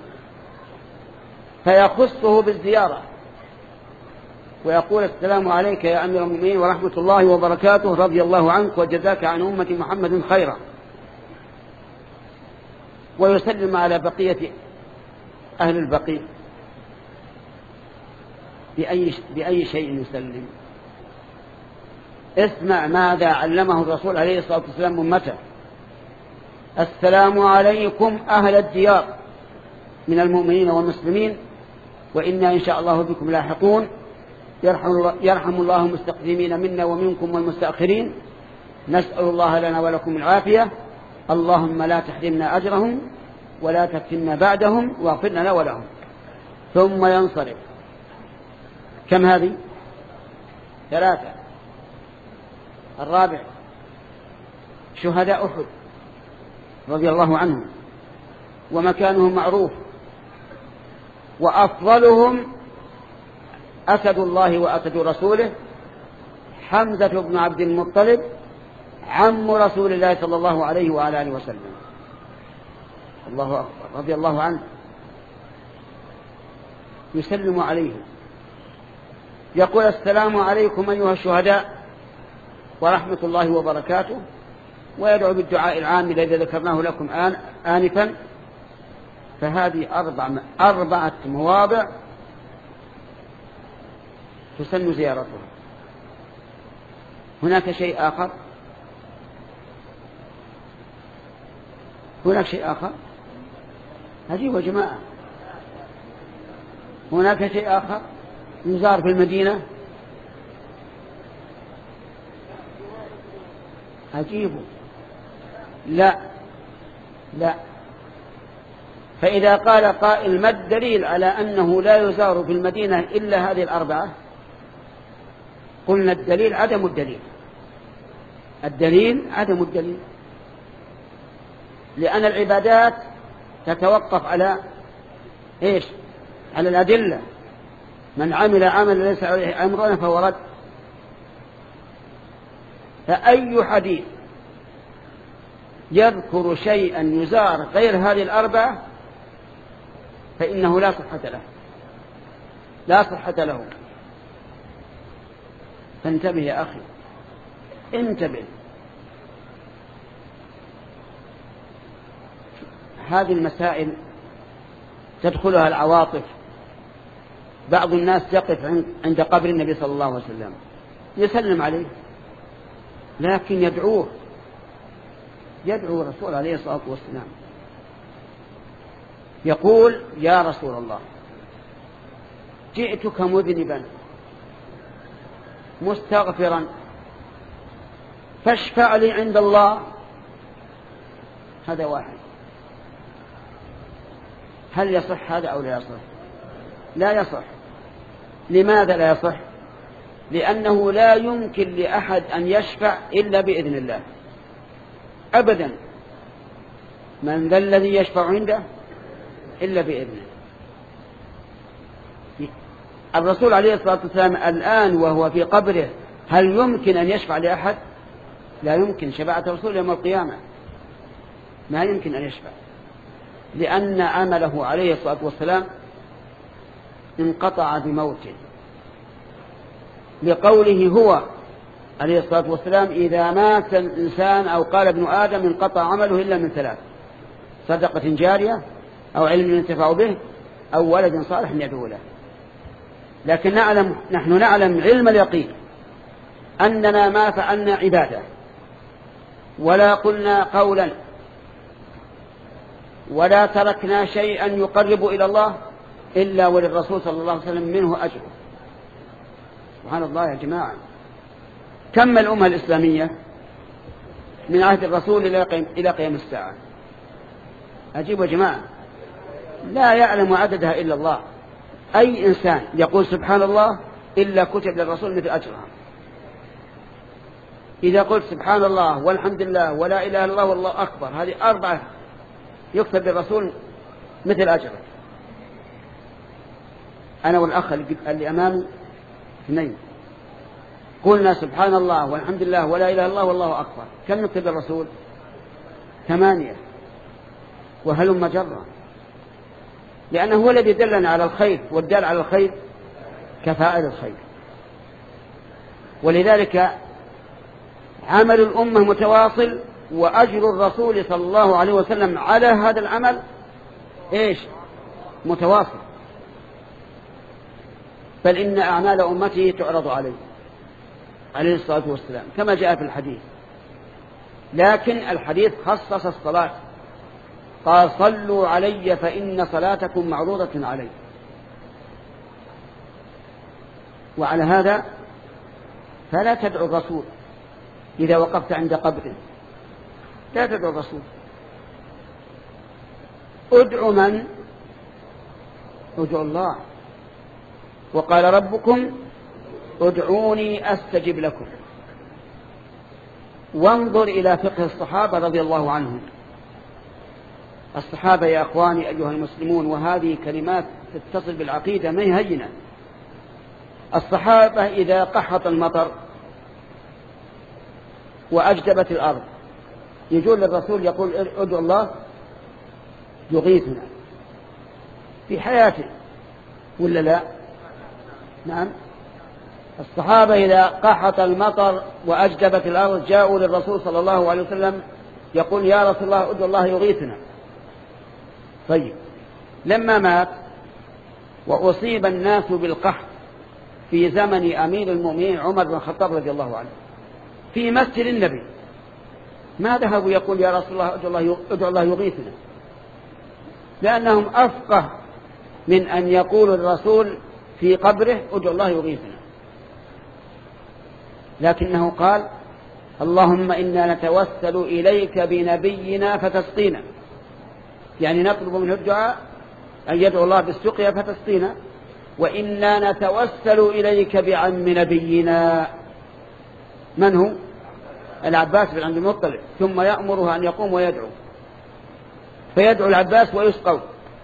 فيخصه بالزيارة ويقول: السلام عليك يا أمير المؤمنين ورحمة الله وبركاته، رضي الله عنك وجزاك عن أمة محمد خيرا. ويسلم على بقية أهل البقيع. بأي, بأي شيء يسلم؟ اسمع ماذا علمه الرسول عليه الصلاة والسلام أمته. السلام عليكم أهل الديار من المؤمنين والمسلمين وإنا إن شاء الله بكم لاحقون، يرحم الله, يرحم الله المستقدمين منا ومنكم والمستأخرين، نسأل الله لنا ولكم العافية، اللهم لا تحرمنا أجرهم ولا تفتنا بعدهم واغفر لنا ولهم. ثم ينصرف. كم هذه؟ ثلاثة. الرابع شهداء أحد رضي الله عنهم ومكانهم معروف، وأفضلهم أسد الله وأسد رسوله حمزة بن عبد المطلب عم رسول الله صلى الله عليه وعلى آله وسلم، الله أكبر، رضي الله عنه، يسلم عليهم يقول السلام عليكم أيها الشهداء ورحمة الله وبركاته، ويدعو بالدعاء العام الذي ذكرناه لكم آن آنفا. فهذه أربع أربعة مواضع تسن زيارتها. هناك شيء آخر هناك شيء آخر عجيب يا جماعة، هناك شيء آخر يزار في المدينة عجيب. لا لا فإذا قال قائل ما الدليل على أنه لا يزار في المدينة إلا هذه الأربعة؟ قلنا الدليل عدم الدليل الدليل عدم الدليل لأن العبادات تتوقف على إيش؟ على الأدلة. من عمل عملا ليس عليه أمرنا فهو رد. فأي حديث يذكر شيئا يزار غير هذه الأربعة فإنه لا صحة له لا صحة له. فانتبه يا أخي، انتبه. هذه المسائل تدخلها العواطف. بعض الناس يقف عند قبر النبي صلى الله عليه وسلم يسلم عليه، لكن يدعوه يدعو الرسول عليه الصلاة والسلام، يقول يا رسول الله جئتك مذنبا مستغفرا فاشفع لي عند الله. هذا واحد. هل يصح هذا أو لا يصح؟ لا يصح. لماذا لا يصح؟ لأنه لا يمكن لأحد أن يشفع إلا بإذن الله أبدا. من ذا الذي يشفع عنده إلا بإذنه. الرسول عليه الصلاة والسلام الآن وهو في قبره هل يمكن أن يشفع لأحد؟ لا يمكن. شفاعة الرسول يوم القيامة ما يمكن أن يشفع، لأن عمله عليه الصلاة والسلام انقطع بموته، لقوله هو عليه الصلاة والسلام إذا مات الإنسان أو قال ابن آدم انقطع عمله إلا من ثلاث: صدقة جارية أو علم ينتفع به أو ولد صالح يدعو له. لكن نعلم نحن نعلم علم اليقين أننا ما فعلنا عبادة ولا قلنا قولا ولا تركنا شيئا يقرب إلى الله إلا وللرسول صلى الله عليه وسلم منه أجر. سبحان الله يا جماعة. كم الأمة الإسلامية من عهد الرسول إلى قيام الساعة؟ أجيب يا جماعة، لا يعلم عددها إلا الله. أي إنسان يقول سبحان الله إلا كتب للرسول مثل أجرها. إذا قلت سبحان الله والحمد لله ولا إله إلا الله والله أكبر، هذه أربعة يكتب للرسول مثل أجرك. أنا والأخ اللي أمامي اثنين قلنا سبحان الله والحمد لله ولا إله إلا الله والله أكبر، كم نكتب للرسول؟ ثمانية. وهلم جرا، لأنه هو الذي دلنا على الخير، والدال على الخير كفاعل الخير. ولذلك عمل الأمة متواصل، وأجر الرسول صلى الله عليه وسلم على هذا العمل إيش؟ متواصل. بل إن أعمال أمته تعرض عليه عليه الصلاة والسلام كما جاء في الحديث. لكن الحديث خصص الصلاة قال صلوا علي فإن صلاتكم معروضة علي. وعلى هذا فلا تدعو الرسول إذا وقفت عند قبره، لا تدعو الرسول، ادعو من؟ ادعو الله. وقال ربكم ادعوني أستجب لكم. وانظر إلى فقه الصحابة رضي الله عنهم. الصحابة يا أخواني أيها المسلمون، وهذه كلمات تتصل بالعقيدة ما هي هينة. الصحابة إذا قحط المطر وأجدبت الأرض يجول للرسول يقول ادعو الله يغيثنا في حياته ولا لا؟ نعم. الصحابة إذا قحط المطر وأجدبت الأرض جاءوا للرسول صلى الله عليه وسلم يقول يا رسول الله ادعو الله يغيثنا. طيب لما مات وأصيب الناس بالقحط في زمن أمير المؤمنين عمر بن الخطاب رضي الله عنه في مسجد النبي، ما ذهبوا يقول يا رسول الله ادعو الله, ادعو الله يغيثنا، لأنهم أفقه من أن يقول الرسول في قبره ادعو الله يغيثنا. لكنه قال اللهم إنا نتوسل إليك بنبينا فتسقينا، يعني نطلب منه الدعاء أن يدعو الله بالسقيا فتسقينا، وإنا نتوسل إليك بعم نبينا من هو؟ العباس بن عبد المطلب، ثم يأمره أن يقوم ويدعو فيدعو العباس ويسقوا.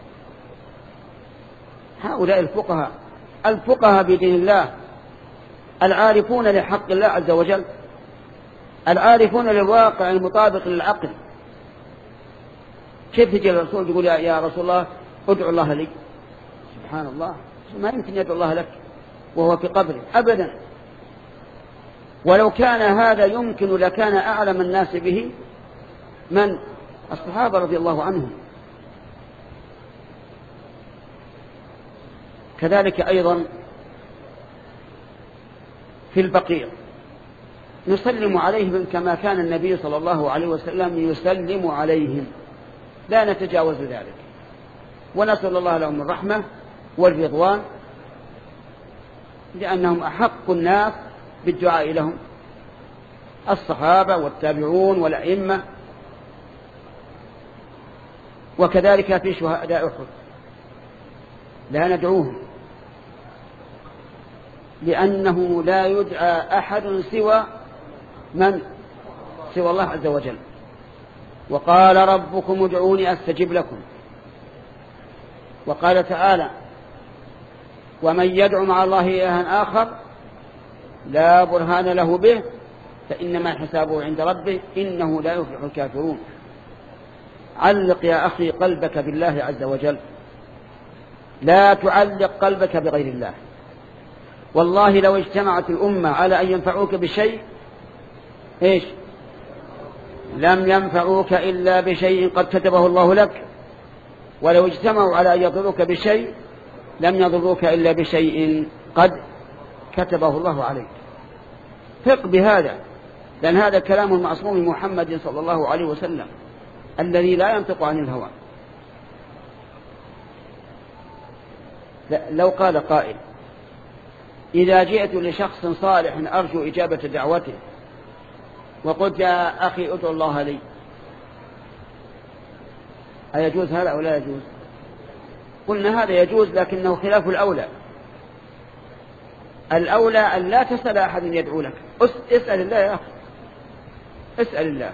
هؤلاء الفقهاء الفقهاء بدين الله، العارفون لحق الله عز وجل، العارفون للواقع المطابق للعقل. كيف يجي الرسول يقول يا رسول الله ادعو الله لي؟ سبحان الله، ما يمكن يدعو الله لك وهو في قبره أبدا. ولو كان هذا يمكن لكان أعلم الناس به من؟ الصحابة رضي الله عنهم. كذلك أيضا في البقيع نسلم عليهم كما كان النبي صلى الله عليه وسلم يسلم عليهم، لا نتجاوز ذلك، ونسأل الله لهم الرحمة والرضوان لأنهم أحق الناس بالدعاء لهم، الصحابة والتابعون والأئمة. وكذلك في شهداء أحد لا ندعوهم لأنه لا يدعى أحد سوى من؟ سوى الله عز وجل. وقال ربكم ادعوني أستجب لكم. وقال تعالى ومن يدعو مع الله إلها آخر لا برهان له به فإنما حسابه عند ربه إنه لا يفلح الكافرون. علق يا أخي قلبك بالله عز وجل، لا تعلق قلبك بغير الله. والله لو اجتمعت الأمة على أن ينفعوك بشيء إيش؟ لم ينفعوك إلا بشيء قد كتبه الله لك، ولو اجتمعوا على أن يضروك بشيء لم يضروك إلا بشيء قد كتبه الله عليك. ثق بهذا، لأن هذا كلام المعصوم محمد صلى الله عليه وسلم الذي لا ينطق عن الهوى. لو قال قائل إذا جئت لشخص صالح أرجو إجابة دعوته وقلت يا أخي ادعو الله لي، أيجوز هذا أو لا يجوز؟ قلنا هذا يجوز لكنه خلاف الأولى. الأولى أن لا تسأل أحد يدعو لك، اسأل الله يا أخي، اسأل الله.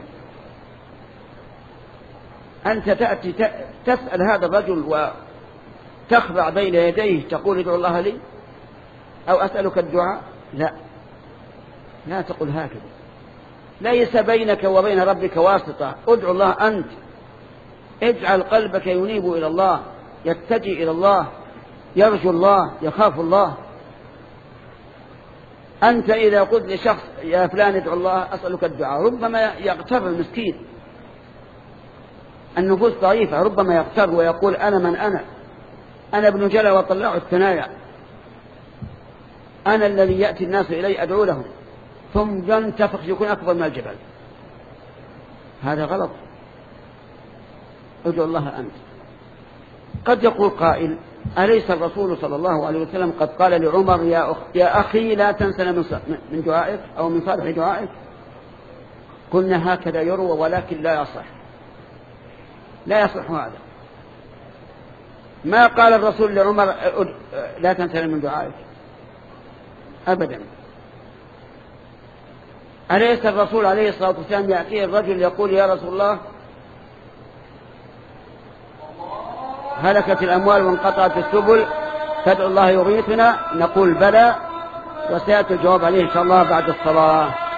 أنت تأتي تسأل هذا الرجل وتخضع بين يديه تقول ادعو الله لي أو أسألك الدعاء؟ لا، لا تقل هكذا. ليس بينك وبين ربك واسطة، ادعو الله أنت، اجعل قلبك ينيب إلى الله، يتجه إلى الله، يرجو الله، يخاف الله. أنت إذا قلت لشخص يا فلان ادعو الله أسألك الدعاء ربما يغتر المسكين، النفوس ضعيفة، ربما يغتر ويقول أنا من أنا أنا ابن جلى وطلع الثنايا، أنا الذي يأتي الناس إلي أدعو لهم، ثم ينتفخ يكون أكبر من الجبل. هذا غلط. ادعو الله أنت. قد يقول قائل: أليس الرسول صلى الله عليه وسلم قد قال لعمر: يا, أخ يا أخي لا تنسنا من دعائك أو من صالح دعائك؟ قلنا هكذا يروى، ولكن لا يصح، لا يصح هذا. ما قال الرسول لعمر: لا تنسنا من دعائك أبدا. أليس الرسول عليه الصلاة والسلام يأتيه الرجل يقول: يا رسول الله هلكت الأموال وانقطعت السبل، تدعو الله يغيثنا؟ نقول: بلى، وسيأتي الجواب عليه إن شاء الله بعد الصلاة.